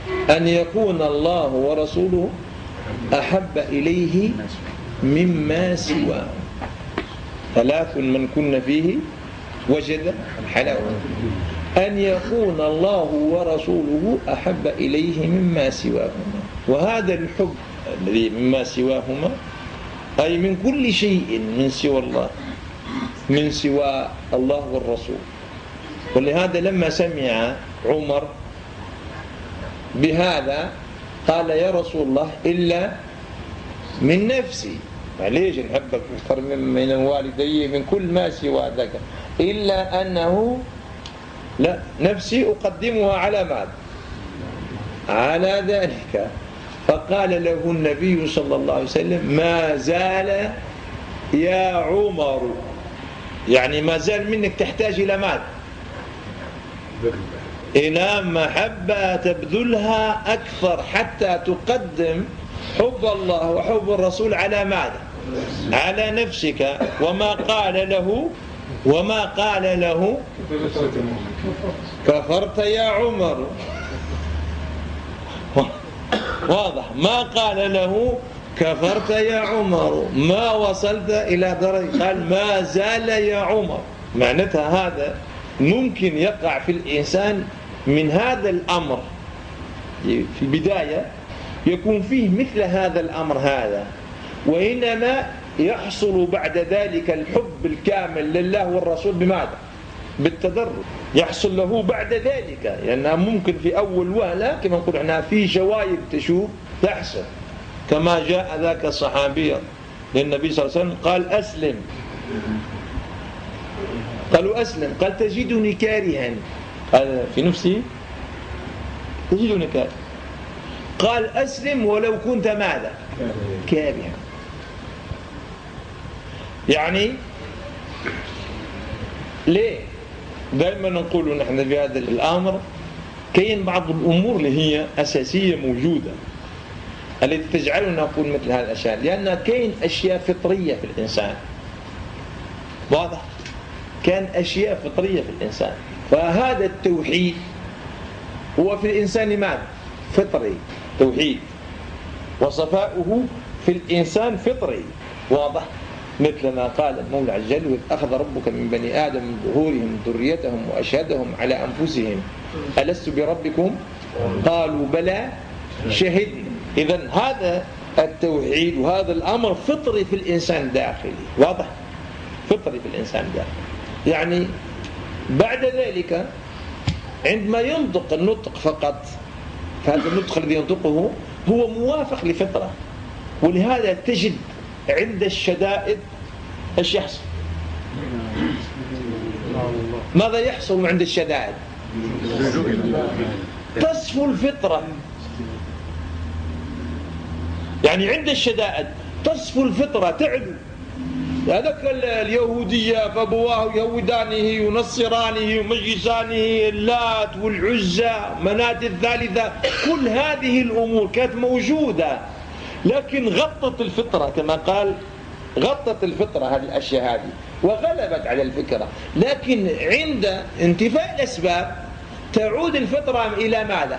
[SPEAKER 1] أن يكون الله ورسوله أحب إليه مما سواه. 3 من كن فيه وجد حلاوة. أن يكون الله ورسوله أحب إليه مما سواهما. وهذا الحب الذي مما سواهما أي من كل شيء من سوى الله، من سوى الله والرسول. ولهذا لما سمع عمر بهذا قال يا رسول الله إلا من نفسي، معليش نحبك أكثر من والدي من كل ما سوى ذاك، إلا أنه لا، نفسي أقدمها على ماذا؟ على ذلك. فقال له النبي صلى الله عليه وسلم ما زال يا عمر، يعني ما زال منك تحتاج إلى ماذا؟ إلى محبة تبذلها أكثر حتى تقدم حب الله وحب الرسول على ماذا؟ على نفسك. وما قال له كفرت يا عمر. واضح، ما قال له كفرت يا عمر، ما وصلت إلى درجة، قال ما زال يا عمر. معناتها هذا ممكن يقع في الإنسان من هذا الأمر في البداية، يكون فيه مثل هذا الأمر هذا، وإنما يحصل بعد ذلك الحب الكامل لله والرسول بماذا؟ بالتدرج. يحصل له بعد ذلك، لأنها ممكن في أول وهلة كما نقول احنا في جوائب تشوف تحصل، كما جاء ذاك الصحابي للنبي صلى الله عليه وسلم قال أسلم، قالوا أسلم، قال تجدني كارها، قال في نفسي تجدني كارها، قال أسلم ولو كنت ماذا؟ كارها. يعني ليه دائما نقول نحن في هذا الأمر كاين بعض الأمور اللي هي أساسية موجودة التي تجعلنا نقول مثل هذه الأشياء، لأن كاين أشياء فطرية في الإنسان، واضح، كان أشياء فطرية في الإنسان. فهذا التوحيد هو في الإنسان ماذا؟ فطري، توحيد، وصفاؤه في الإنسان فطري، واضح، مثل ما قال المولى عز وجل: وإذ أخذ ربك من بني آدم من ظهورهم ذريتهم وأشهدهم على أنفسهم ألست بربكم قالوا بلى شهدنا. إذن هذا التوحيد وهذا الأمر فطري في الإنسان داخلي، واضح، فطري في الإنسان داخلي. يعني بعد ذلك عندما ينطق النطق فقط، فهذا النطق الذي ينطقه هو موافق لفطرة. ولهذا تجد عند الشدائد ايش يحصل؟ ماذا يحصل عند الشدائد؟ تصفو الفطرة. يعني عند الشدائد تصفو الفطرة، تعلو. هذاك اليهودية فأبواه يهودانه ونصرانه ومجلسانه، اللات والعزى مناة الثالثة، كل هذه الأمور كانت موجودة، لكن غطت الفطرة كما قال، غطت الفطرة هذه الأشياء هذه وغلبت على الفكرة. لكن عند انتفاء الأسباب تعود الفطرة إلى ماذا؟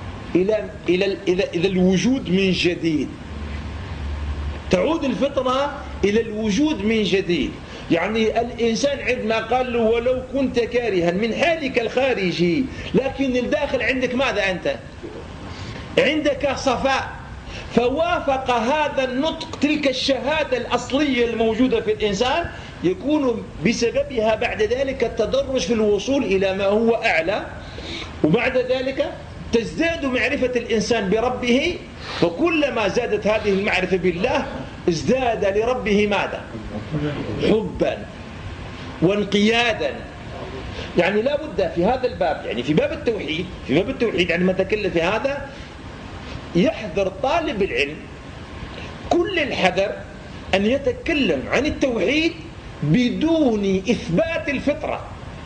[SPEAKER 1] إلى الوجود من جديد. تعود الفطرة إلى الوجود من جديد. يعني الإنسان عندما قال له ولو كنت كارها من حالك الخارجي، لكن الداخل عندك ماذا أنت؟ عندك صفاء. فوافق هذا النطق تلك الشهادة الأصلية الموجودة في الإنسان، يكون بسببها بعد ذلك التدرج في الوصول إلى ما هو أعلى. وبعد ذلك تزداد معرفة الإنسان بربه، وكلما زادت هذه المعرفة بالله ازداد لربه ماذا؟ حبا وانقيادا. يعني لا بد في هذا الباب، يعني في باب التوحيد يعني ما تكلم في هذا، يحذر طالب العلم كل الحذر أن يتكلم عن التوحيد بدون إثبات الفطرة،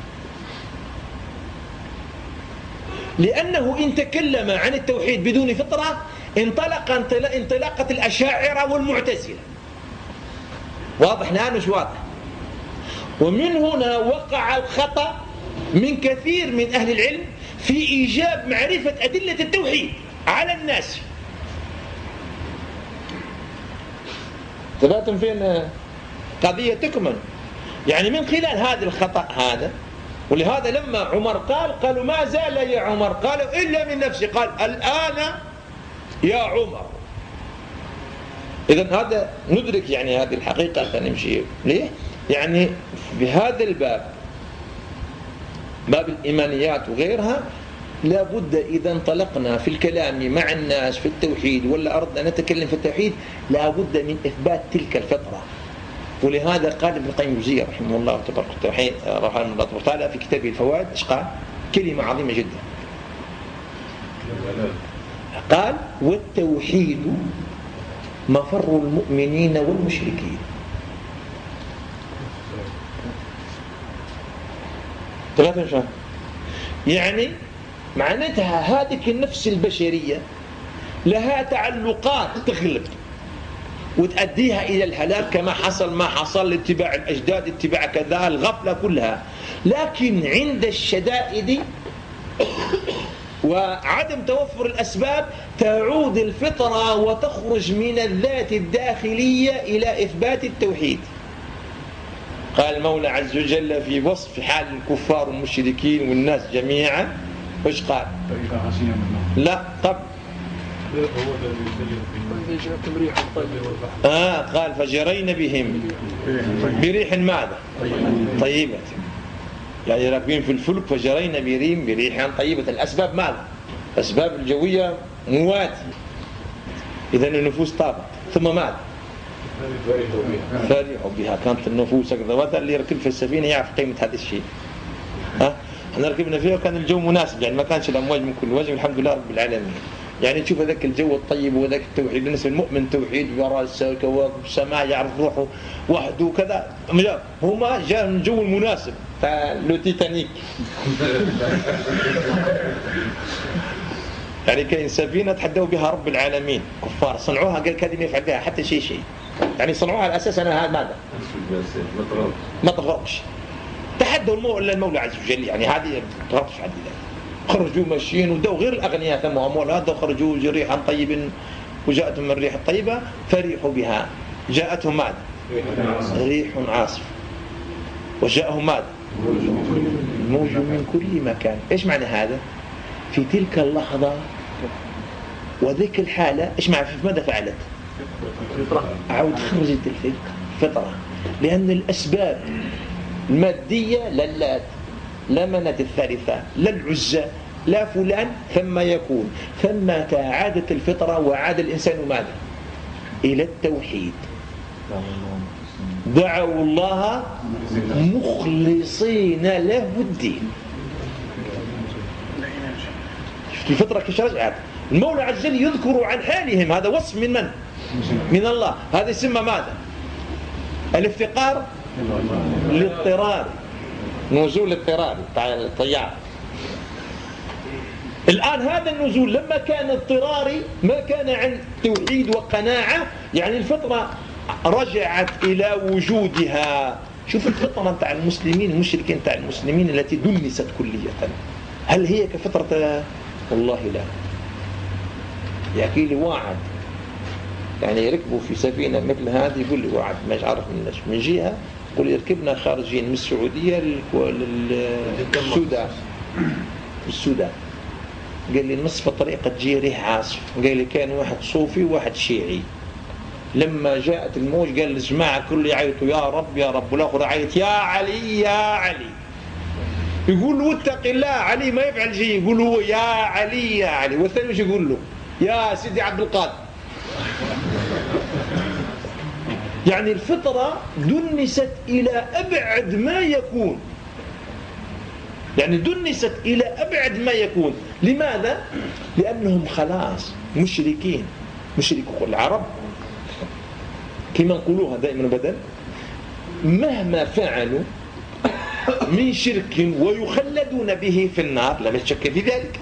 [SPEAKER 1] لأنه إن تكلم عن التوحيد بدون فطرة انطلقت الأشاعرة والمعتزلة. واضح الآن مش واضح؟ ومن هنا وقع الخطأ من كثير من أهل العلم في إيجاب معرفة أدلة التوحيد. على الناس. ثباتم فين قضية تكمن، يعني من خلال هذا الخطأ هذا. ولهذا لما عمر قالوا ما زال يا عمر، قالوا إلا من نفسه، قال الآن يا عمر. إذن هذا ندرك يعني هذه الحقيقة نمشي ليه؟ يعني بهذا الباب، باب الإيمانيات وغيرها، لابد إذا انطلقنا في الكلام مع الناس في التوحيد ولا أردنا أن نتكلم في التوحيد لابد من إثبات تلك الفطرة. ولهذا قال ابن القيم الجوزية رحمه الله تبارك وتعالى في كتابه الفوائد، ايش قال؟ كلمة عظيمة جدا، قال والتوحيد مفر المؤمنين والمشركين. ثلاثة يعني معناتها هذه النفس البشرية لها تعلقات تغلب وتأديها إلى الهلاك، كما حصل ما حصل لاتباع الأجداد، اتباع كذا، الغفلة كلها. لكن عند الشدائد وعدم توفر الأسباب تعود الفطرة وتخرج من الذات الداخلية إلى إثبات التوحيد. قال المولى عز وجل في وصف حال الكفار والمشركين والناس جميعا، وش قال؟ لا طب قال فجرينا بهم بريح ماذا؟ طيبة. يعني راكبين في الفلك فجرينا بهم بريح طيبة. الأسباب ماذا؟ الأسباب الجوية مواتية، إذن النفوس طابت. ثم ماذا؟ فرحوا بها. كانت النفوس كذا. وهذا اللي ركب في السفينة يعرف قيمة هذا الشيء. احنا ركبنا فيها وكان الجو مناسب، يعني ما كانش الأمواج من كل وجه، والحمد لله رب العالمين. يعني تشوف ذاك الجو الطيب وذاك التوحيد. بالنسبة للمؤمن توحيد، يرى الكواكب السماء، يعرف روحه وحده وكذا. هما جاء من الجو المناسب لو تيتانيك. يعني كاين سفينة تحدوا بها رب العالمين، كفار صنعوها قال كذا ما يفعل بها حتى شيء. يعني صنعوها على أساس أنها هذا ماذا؟ ما تغرقش. تحدوا المولى عز وجل، يعني هذه ما تغرقش عدل. خرجوا ماشيين ودوا غير الأغنياء ثم أموال هذا، خرجوا ريحا طيب وجاءتهم من الريح الطيبة فريحوا بها. جاءتهم ماذا؟ ريح عاصف. وجاءهم ماذا؟ موج من كل مكان. إيش معنى هذا؟ في تلك اللحظة وذيك الحالة إيش معنى؟ ماذا فعلت؟ عود خرجت الفطرة، لأن الأسباب المادية للات، لا منات الثالثة، لا العزة، لا فلان، ثم يكون ثم عادت الفطرة وعاد الإنسان ماذا؟ إلى التوحيد. دعوا الله مخلصين له الدين. شفت الفطرة كيف رجعت؟ المولى عز وجل يذكر عن حالهم، هذا وصف من من؟ من الله. هذا يسمى ماذا؟ الافتقار الاضطراري، نزول اضطراري بتاع الطيار. الآن هذا النزول لما كان اضطراري ما كان عن توحيد وقناعة، يعني الفطرة رجعت إلى وجودها. شوف الفطرة بتاع المسلمين المشركين بتاع المسلمين التي دنست كلية، هل هي كفطرة؟ والله لا. يحكي لي واحد يعني يركبوا في سفينة مثل هذه، يقول لي واحد مش عارف من جهة، يقول يركبنا خارجين من السعودية للسودان. قال لي نصف الطريقة تجي ريح عاصف. قال لي كان واحد صوفي وواحد شيعي. لما جاءت الموج قال الجماعة كل يعيطوا يا رب يا رب، والآخر يعيط يا علي يا علي. يقول له اتق الله، علي ما يفعل شيء، يقول له يا علي يا علي. والثاني وش يقول له؟ يا سيدي عبد القادر. يعني الفطرة دنست إلى أبعد ما يكون، يعني دنست إلى أبعد ما يكون. لماذا؟ لأنهم خلاص مشركين، مشركوا العرب كما نقولوها دائما بدل، مهما فعلوا من شرك ويخلدون به في النار، لا شك في ذلك،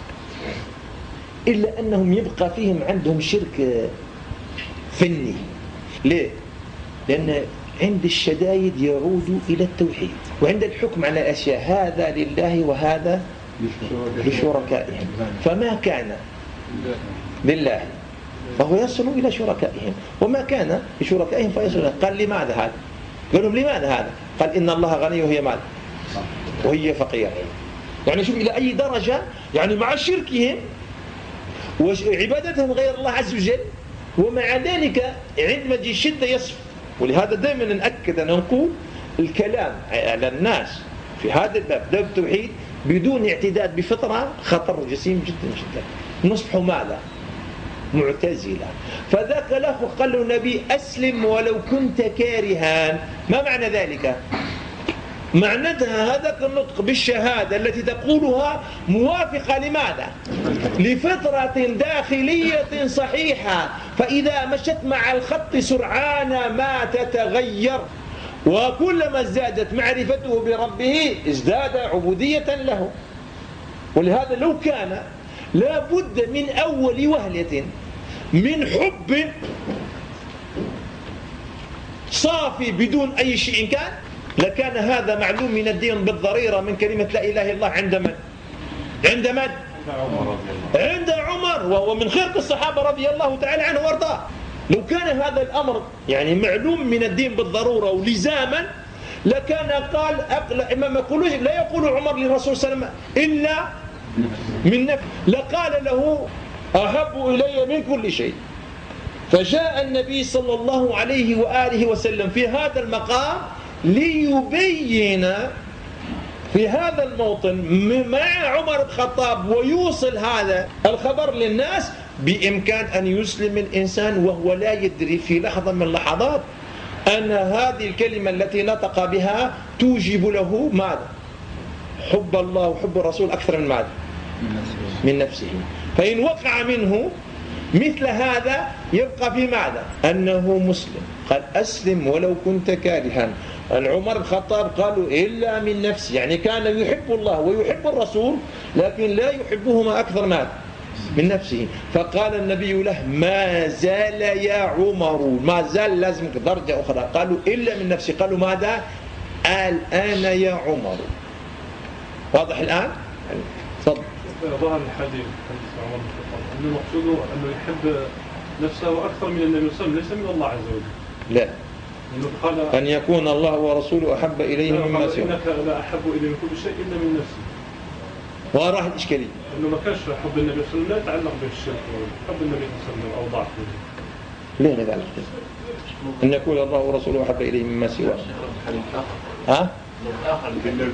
[SPEAKER 1] إلا أنهم يبقى فيهم عندهم شرك فني. ليه؟ لأن عند الشدائد يعود إلى التوحيد، وعند الحكم على الأشياء هذا لله وهذا لشركائهم. فما كان لله، فهو يصل إلى شركائهم، وما كان لشركائهم فيصل. قال لماذا هذا؟ قال لهم لماذا هذا؟ قال إن الله غني وهي مال وهي فقير. يعني شوف إلى أي درجة، يعني مع شركهم وعبادتهم غير الله عز وجل، ومع ذلك عندما تجي الشدة يصف. ولهذا دائما نأكد أن نقول الكلام على الناس في هذا الباب، باب التوحيد، بدون اعتداد بفطرة خطر جسيم جدا جدا. نصبح ماذا؟ معتزلة. فذاك له قال له النبي أسلم ولو كنت كارها. ما معنى ذلك؟ معناتها هذاك النطق بالشهادة التي تقولها موافقة لماذا؟ لفطرة داخلية صحيحة، فإذا مشت مع الخط سرعان ما تتغير، وكلما ازدادت معرفته بربه ازداد عبودية له. ولهذا لو كان لا بد من أول وهلة من حب صافي بدون أي شيء كان، لكان هذا معلوم من الدين بالضريرة من كلمة لا إله إلا الله. عند من؟ عند من؟ عند عمر، وهو من خيرة الصحابة رضي الله تعالى عنه وارضاه. لو كان هذا الأمر يعني معلوم من الدين بالضرورة ولزاما، لكان قال لا يقول عمر للرسول صلى الله عليه وسلم إلا من نفسه، لقال له أحب إلي من كل شيء. فجاء النبي صلى الله عليه وآله وسلم في هذا المقام ليبين في هذا الموطن مع عمر بن الخطاب ويوصل هذا الخبر للناس. بإمكان أن يسلم الإنسان وهو لا يدري في لحظة من اللحظات أن هذه الكلمة التي نطق بها توجب له ماذا؟ حب الله وحب الرسول أكثر من ماذا؟ من نفسه. فإن وقع منه مثل هذا يبقى في ماذا؟ أنه مسلم. قال أسلم ولو كنت كارها. عمر بن الخطاب قالوا إلا من نفسه، يعني كان يحب الله ويحب الرسول لكن لا يحبهما أكثر من نفسه. فقال النبي له ما زال يا عمر، ما زال لازم درجة أخرى. قالوا إلا من نفسه. قالوا ماذا؟ الآن يا عمر. واضح الآن؟ تفضل.
[SPEAKER 2] ظهر الحديث عمر بن الخطاب أن المقصود أنه يحب نفسه أكثر من النبي صلى الله عليه وسلم، ليس من الله عز وجل.
[SPEAKER 1] لا، أن يكون الله ورسوله أحب إليه مما سواه.
[SPEAKER 2] إنك لا أحب إليه من كل شيء إلا من نفسه.
[SPEAKER 1] وراح الإشكالية
[SPEAKER 2] إنه ما كانش حب النبي صلى الله عليه وسلم لا يتعلق بالشرك، حب النبي صلى الله عليه وسلم أو ضعفه.
[SPEAKER 1] ليه لا يتعلق؟ أن يكون الله ورسوله أحب إليه مما سواه. ها؟
[SPEAKER 3] آخر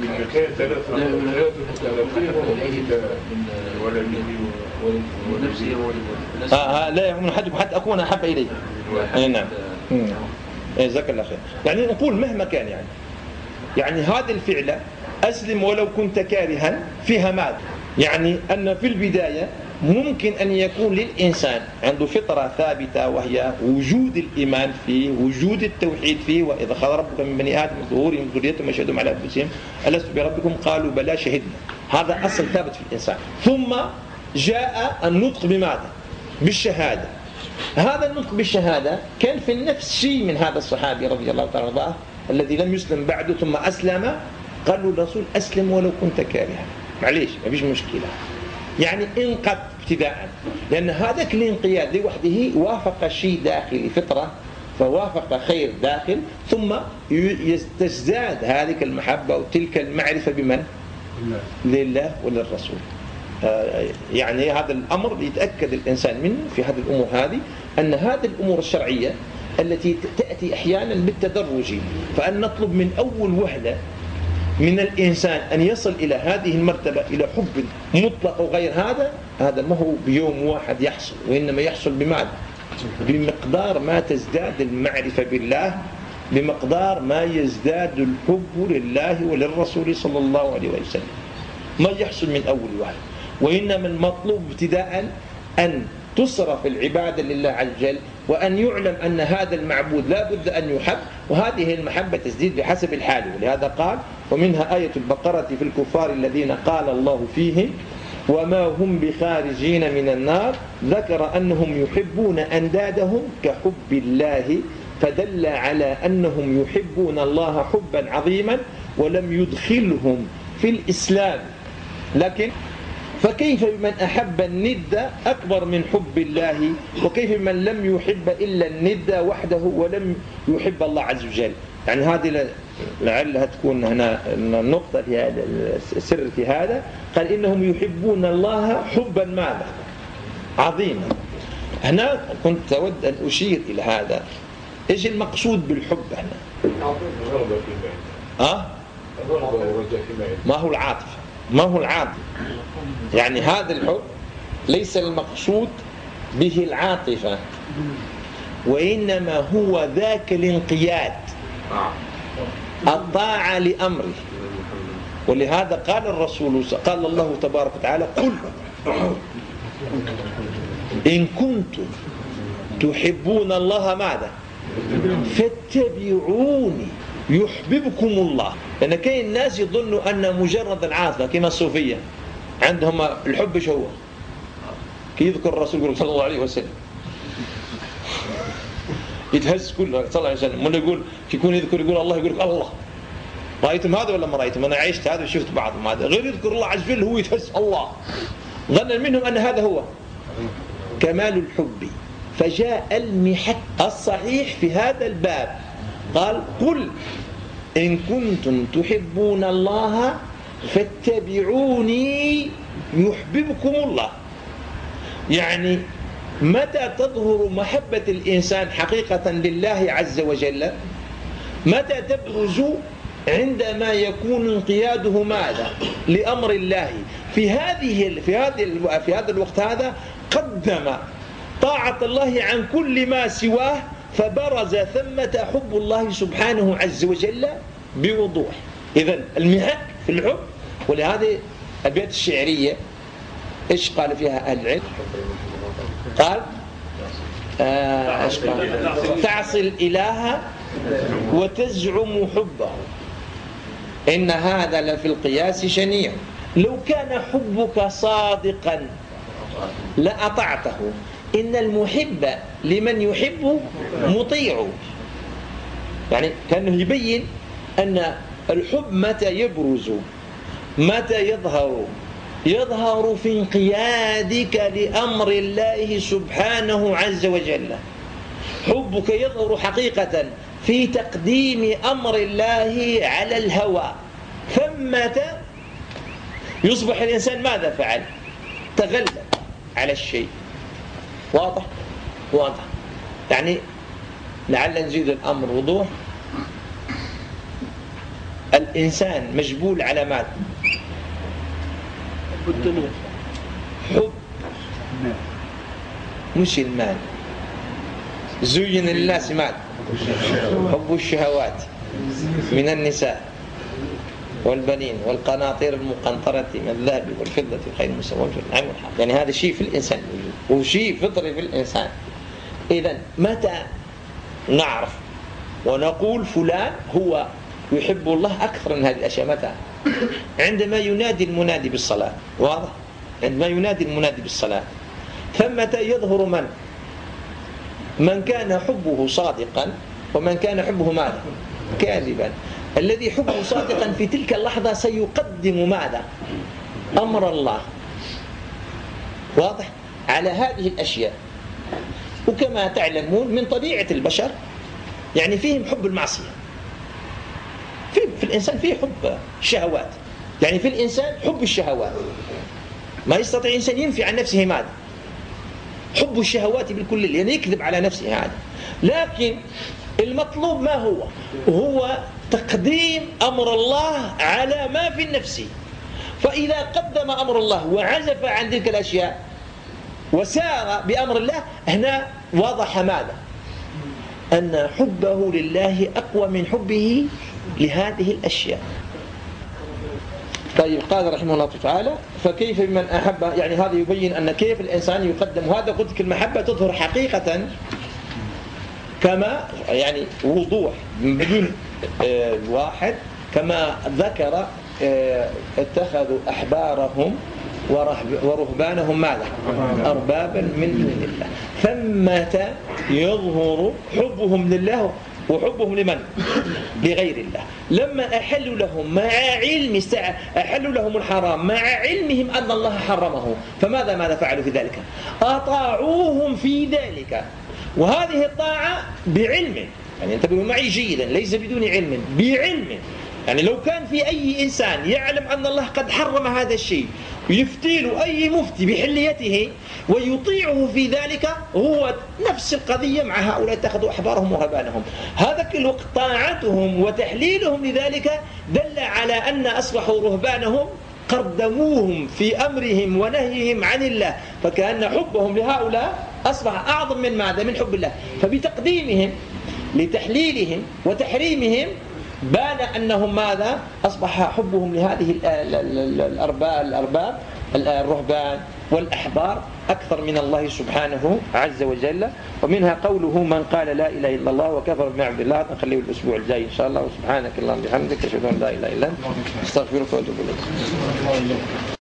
[SPEAKER 1] لا يؤمن أحدكم حتى أكون أحب إليه. نعم. جزاك الله خير. يعني نقول مهما كان يعني هذه الفعلة أسلم ولو كنت كارها فيها ماذا؟ يعني أن في البداية ممكن أن يكون للإنسان عنده فطرة ثابتة، وهي وجود الإيمان فيه، وجود التوحيد فيه. وإذا أخذ ربك من بني آدم من ظهورهم ذريتهم وشهدهم على أنفسهم ألست بربكم قالوا بلى شهدنا. هذا أصل ثابت في الإنسان. ثم جاء النطق بماذا؟ بالشهادة. هذا النطق بالشهادة كان في النفس شيء من هذا الصحابي رضي الله تعالى عنه الذي لم يسلم بعده ثم أسلم. قالوا الرسول أسلم ولو كنت كارها، معليش ما فيش مشكلة، يعني انقض ابتداء، لأن هذاك الانقياد لوحده وافق شيء داخلي فطرة، فوافق خير داخل، ثم تزداد هذه المحبة وتلك المعرفة بمن؟ لله وللرسول. يعني هذا الأمر يتأكد الإنسان منه في هذه الأمور هذه، أن هذه الأمور الشرعية التي تأتي أحيانا بالتدرج، فأن نطلب من أول وهلة من الإنسان أن يصل إلى هذه المرتبة إلى حب مطلق وغير هذا ما هو بيوم واحد يحصل، وإنما يحصل بماذا؟ بمقدار ما تزداد المعرفة بالله، بمقدار ما يزداد الحب لله وللرسول صلى الله عليه وسلم. ما يحصل من أول واحد، وإنما المطلوب ابتداء أن تصرف العبادة لله عز وجل، وأن يعلم أن هذا المعبود لا بد أن يحب، وهذه المحبة تزديد بحسب الحال. ولهذا قال ومنها آية البقرة في الكفار الذين قال الله فيهم وما هم بخارجين من النار، ذكر أنهم يحبون أندادهم كحب الله، فدل على أنهم يحبون الله حبا عظيما ولم يدخلهم في الإسلام. لكن فكيف بمن أحب الند أكبر من حب الله، وكيف بمن لم يحب إلا الند وحده ولم يحب الله عز وجل. يعني هذه لعلها تكون هنا النقطة في هذا السر في هذا. قال إنهم يحبون الله حبا ماذا عظيما. هنا كنت أود أن أشير إلى هذا. إيش المقصود بالحب هنا؟ ما هو العاطفة، ما هو العاطفة. يعني هذا الحب ليس المقصود به العاطفة، وإنما هو ذاك الانقياد، الطاعة لأمره. ولهذا قال الرسول، قال الله تبارك وتعالى: قل إن كنتم تحبون الله ماذا فاتبعوني يحببكم الله. لأن كاين الناس يظنوا أن مجرد العاطفة كما الصوفية عندهم الحب ايش هو؟ كي يذكر الرسول صلى الله عليه وسلم يتهز كله صلى الله عليه وسلم، من يقول يكون يذكر يقول الله، يقول الله. رأيتم هذا ولا ما رأيتم؟ أنا عشت هذا وشفت بعضهم هذا، غير يذكر الله عز وجل هو يتهز الله، ظن منهم أن هذا هو كمال الحب. فجاء المحك الصحيح في هذا الباب، قال: قل إن كنتم تحبون الله فاتبعوني يحببكم الله. يعني متى تظهر محبة الإنسان حقيقة لله عز وجل؟ متى تبرز؟ عندما يكون انقياده ماذا لأمر الله. في هذا الوقت هذا قدم طاعة الله عن كل ما سواه، فبرز ثمة حب الله سبحانه عز وجل بوضوح. إذن المحك في الحب. ولهذه الأبيات الشعرية إيش قال فيها أهل العلم؟ قال تعصي الإله وتزعم حبه، إن هذا لفي القياس شنيع، لو كان حبك صادقا لأطعته، إن المحب لمن يحب مطيع. يعني كأنه يبين أن الحب متى يبرز، متى يظهر في انقيادك لأمر الله سبحانه عز وجل. حبك يظهر حقيقة في تقديم أمر الله على الهوى، ثمة يصبح الإنسان ماذا فعل؟ تغلب على الشيء. واضح؟ واضح. يعني لعل نزيد الأمر وضوح. الإنسان مجبول على ماذا؟ حب الدنيا، حب مش المال. زين للناس ماذا؟ حب الشهوات من النساء والبنين والقناطير المقنطرة من الذهب والفضة خير مسومة في النعم والحرث. يعني هذا شيء في الإنسان وشيء فطري في الإنسان. إذن متى نعرف ونقول فلان هو يحب الله أكثر من هذه الأشياء؟ متى؟ عندما ينادي المنادي بالصلاة. واضح؟ عندما ينادي المنادي بالصلاة. ثمة يظهر من كان حبه صادقا ومن كان حبه ماذا؟ كاذبا. الذي حبه صادقا في تلك اللحظة سيقدم ماذا؟ أمر الله. واضح؟ على هذه الأشياء. وكما تعلمون من طبيعة البشر يعني فيهم حب المعصية. في الإنسان فيه حب الشهوات. يعني في الإنسان حب الشهوات، ما يستطيع الإنسان ينفي عن نفسه ماذا؟ حب الشهوات بالكل، يعني يكذب على نفسه هذا. لكن المطلوب ما هو؟ هو تقديم أمر الله على ما في النفس. فإذا قدم أمر الله وعزف عن تلك الأشياء وسار بأمر الله، هنا وضح ماذا؟ أن حبه لله أقوى من حبه لهذه الأشياء. طيب، قال رحمه الله تعالى: فكيف بمن أحب. يعني هذا يبين أن كيف الإنسان يقدم. هذا قلت لك المحبة تظهر حقيقة كما يعني وضوح بدون واحد، كما ذكر اتخذوا أحبارهم ورهبانهم ماذا؟ أربابا من دون الله. ثمة يظهر حبهم لله وحبهم لمن؟ لغير الله. لما أحلوا لهم مع علم أحلوا لهم الحرام مع علمهم أن الله حرمه، فماذا فعلوا في ذلك؟ أطاعوهم في ذلك، وهذه الطاعة بعلم، يعني انتبهوا معي جيدا، ليس بدون علم، بعلم. يعني لو كان في أي إنسان يعلم أن الله قد حرم هذا الشيء يفتيل أي مفتي بحليته ويطيعه في ذلك، هو نفس القضية مع هؤلاء اتخذوا أحبارهم ورهبانهم. هذا الوقت طاعتهم وتحليلهم لذلك دل على أن أصبحوا رهبانهم قدموهم في أمرهم ونهيهم عن الله، فكأن حبهم لهؤلاء أصبح أعظم من ماذا؟ من حب الله. فبتقديمهم لتحليلهم وتحريمهم بان أنهم ماذا؟ أصبح حبهم لهذه الأرباب الرهبان والأحبار أكثر من الله سبحانه عز وجل. ومنها قوله من قال لا إله إلا الله وكفر بنعمة الله. نخليه الأسبوع الجاي إن شاء الله. وسبحانك اللهم وبحمدك أشهد أن لا إله إلا أنت أستغفرك وأتوب إليك.